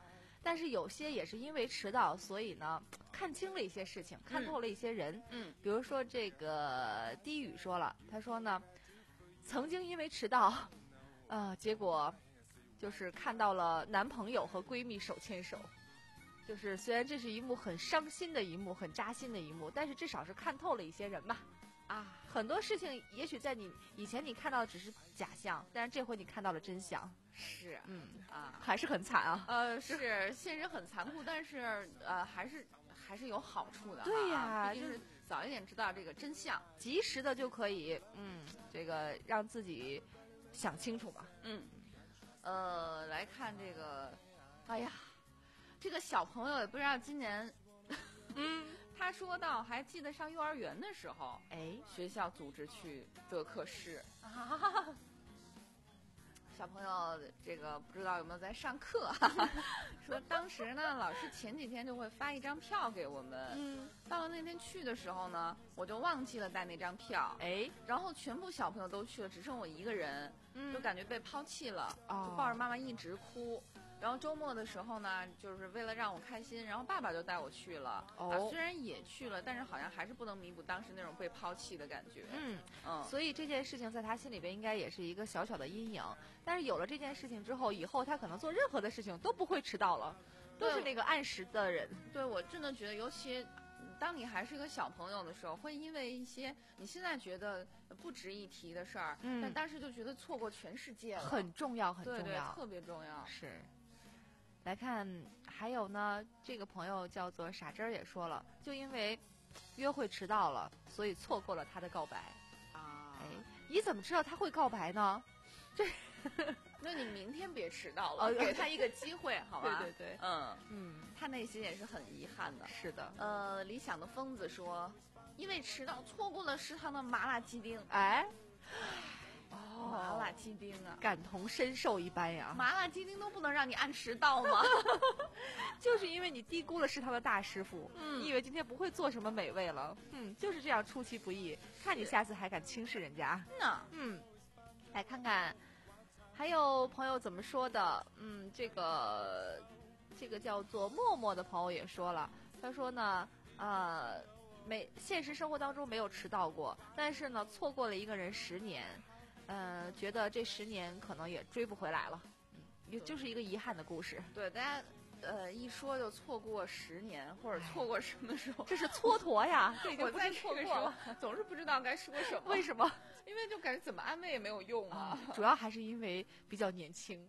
但是有些也是因为迟到，所以呢看清了一些事情，看透了一些人。 嗯， 比如说这个低语说了，他说呢，曾经因为迟到，呃，结果就是看到了男朋友和闺蜜手牵手。就是虽然这是一幕很伤心的一幕，很扎心的一幕，但是至少是看透了一些人吧。啊，很多事情也许在你以前你看到的只是假象，但是这回你看到了真相。 是， 嗯啊， 还是很惨啊。 呃，是现实很残酷，但是呃，还是还是有好处的。 对呀、 啊，就是早一点知道这个真相， 及时的就可以，嗯，这个让自己想清楚吧。 嗯，呃，来看这个，哎呀。这个小朋友也不知道今年，嗯，他说到还记得上幼儿园的时候， 哎， 学校组织去德克士， 啊、 小朋友这个不知道有没有在上课，说当时呢，老师前几天就会发一张票给我们， 嗯， 到了那天去的时候呢，我就忘记了带那张票， 哎， 然后全部小朋友都去了，只剩我一个人， 嗯， 就感觉被抛弃了， 哦、 就抱着妈妈一直哭。然后周末的时候呢，就是为了让我开心，然后爸爸就带我去了。 哦、 啊，虽然也去了，但是好像还是不能弥补当时那种被抛弃的感觉。 嗯嗯， 所以这件事情在他心里边应该也是一个小小的阴影。但是有了这件事情之后，以后他可能做任何的事情都不会迟到了，都是那个按时的人。 对，我真的觉得，尤其当你还是一个小朋友的时候，会因为一些你现在觉得不值一提的事儿， 嗯， 但当时就觉得错过全世界了， 很重要，很重要， 对对，特别重要。 是。来看，还有呢，这个朋友叫做傻珍儿也说了，就因为约会迟到了，所以错过了他的告白。 啊， 哎，你怎么知道他会告白呢？这， 那你明天别迟到了， 哦、 给他一个机会，好吧？ 对对对， 嗯嗯， 他内心也是很遗憾的。 是的， 呃，理想的疯子说，因为迟到错过了食堂的麻辣鸡丁。 哎。 哦，麻辣鸡丁啊， 感同身受一般呀！ 麻辣鸡丁都不能让你按时到吗？ 就是因为你低估了食堂的大师傅， 嗯， 你以为今天不会做什么美味了，嗯，就是这样出其不意。看你下次还敢轻视人家？ 呢， 嗯，来看看，还有朋友怎么说的？嗯，这个这个叫做默默的朋友也说了，他说呢，呃，没现实生活当中没有迟到过，但是呢，错过了一个人十年。呃，觉得这十年可能也追不回来了，嗯，也就是一个遗憾的故事。 对，大家呃一说就错过十年或者错过什么时候， 这是蹉跎呀，这已经我在不是错这个时候过了。 总是不知道该说什么。 为什么？ 因为就感觉怎么安慰也没有用啊。 主要还是因为比较年轻，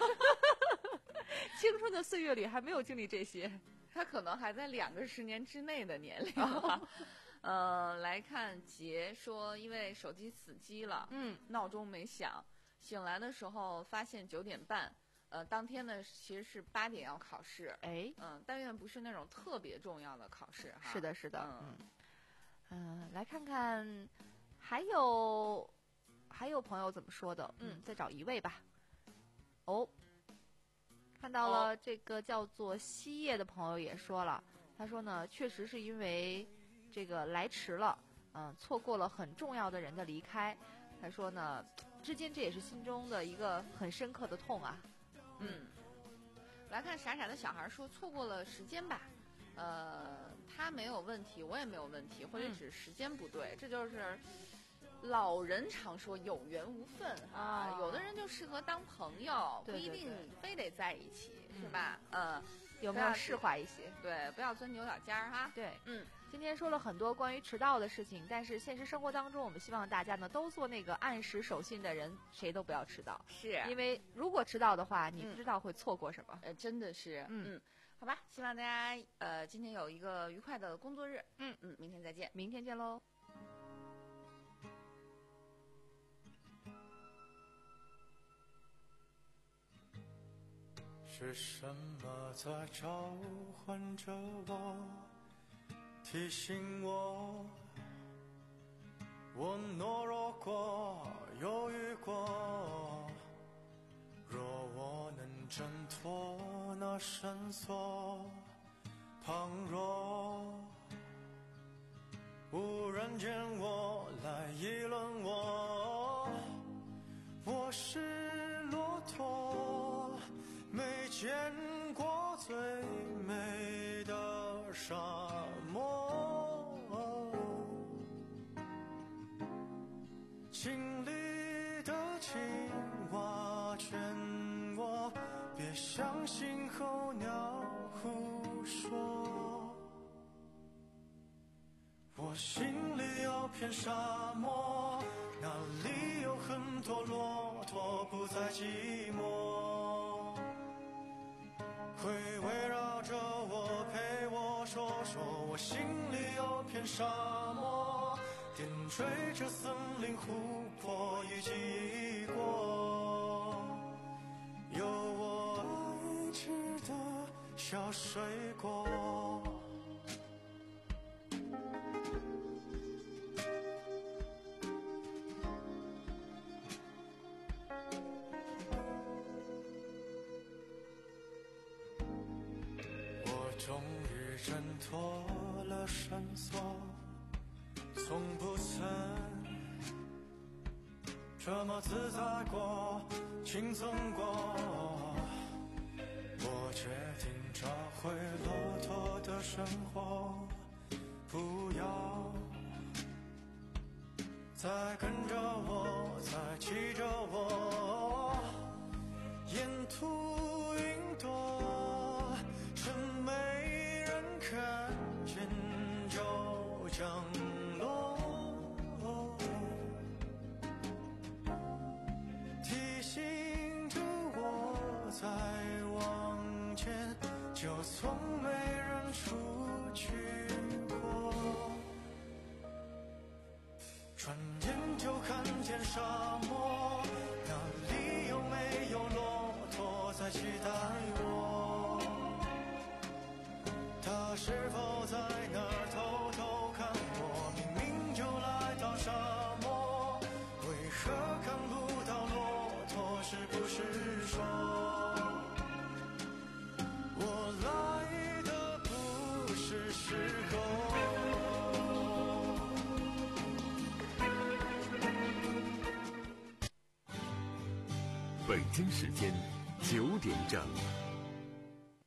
青春的岁月里还没有经历这些， 他可能还在两个十年之内的年龄啊。呃，来看杰说，因为手机死机了， 嗯， 闹钟没响，醒来的时候发现九点半，呃，当天呢其实是八点要考试， 哎， 嗯，但愿不是那种特别重要的考试哈。 是的，是的， 嗯， 嗯、呃，来看看，还有还有朋友怎么说的？嗯，再找一位吧。哦，看到了， 哦这个叫做西叶的朋友也说了，他说呢，确实是因为。这个来迟了，嗯、呃，错过了很重要的人的离开。他说呢，至今这也是心中的一个很深刻的痛啊。 嗯，来看傻傻的小孩说错过了时间吧，呃，他没有问题，我也没有问题，或者只是时间不对，嗯、这就是老人常说有缘无分啊。 哦、 有的人就适合当朋友， 对对对不一定非得在一起，嗯、是吧？嗯， 有没有释怀一些？ 对，不要钻牛角尖儿哈。 对， 嗯。 今天说了很多关于迟到的事情，但是现实生活当中，我们希望大家呢都做那个按时守信的人，谁都不要迟到。 是， 因为如果迟到的话，你不知道会错过什么。 呃，真的是，嗯嗯，好吧，希望大家呃今天有一个愉快的工作日。 嗯嗯，明天再见， 明天见喽。 是什么在召唤着我？提醒我，我懦弱过，犹豫过。若我能挣脱那绳索，旁若无人见我来议论我，我是骆驼， 没见过最美的沙漠，经历的青蛙劝我别相信候鸟胡说，我心里有片沙漠，那里有很多骆驼，不再寂寞，会围绕着我，陪我说说，我心里有片沙漠，点缀着森林湖泊与记忆过，有我爱吃的小水果。终于挣脱了绳索，从不曾这么自在过，轻松过。我决定找回骆驼的生活，不要再跟着我，再骑着我，沿途云朵，趁没人看见就降落，提醒着我再往前，就从没人出去过。转眼就看见沙漠，那里有没有骆驼在期待我？他是否在那儿偷偷看我？明明就来到沙漠，为何看不到骆驼？是不是说我来的不是时候？ 北京时间九点整。